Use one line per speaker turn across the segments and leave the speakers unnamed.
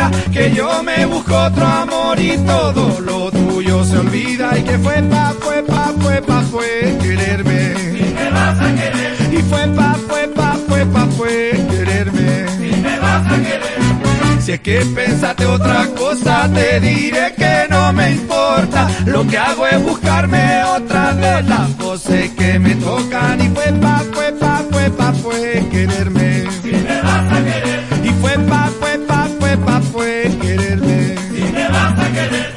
chica, que yo me busco otro amor y todo lo tuyo se olvida. Y que fue quererme.
Si me vas a querer.
Y fue quererme.
Si me vas a querer.
Si es que pensaste otra cosa, te diré que no me importa. Lo que hago es buscarme otra de las voces que me tocan. Y fue quererme.
Si me vas a querer.
Y fue quererme.
Si me vas a querer.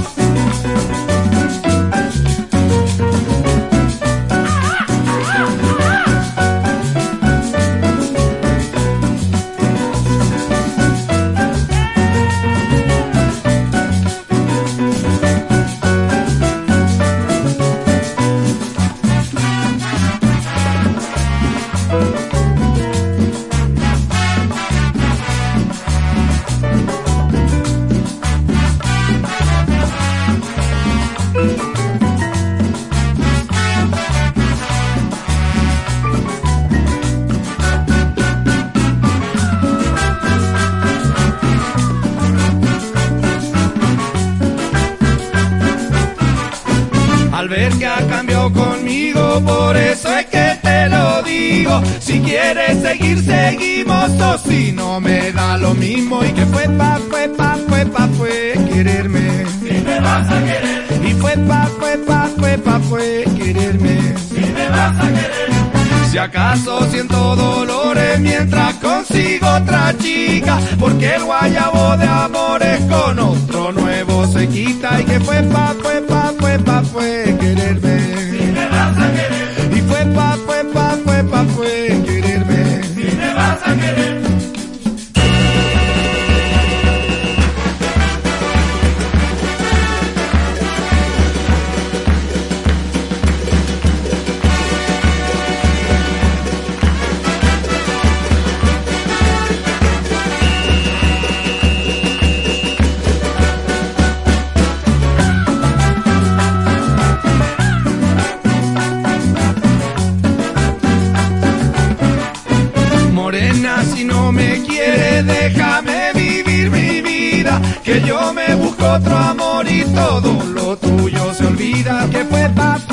Al ver que ha cambiado conmigo, por eso es que te lo digo. Si quieres seguir, seguimos, o si no me da lo mismo. Y que fue quererme.
Si me vas a querer.
Y fue quererme.
Si me vas a querer.
Si acaso siento dolores mientras consigo otra chica, porque el guayabo de amores con otro nuevo se quita. Y que fue quererme.
Si me vas a querer.
Y fue quererme.
Si me vas a querer.
Morena, si no me quieres, déjame vivir mi vida, que yo me busco otro amor y todo lo tuyo se olvida. Que fue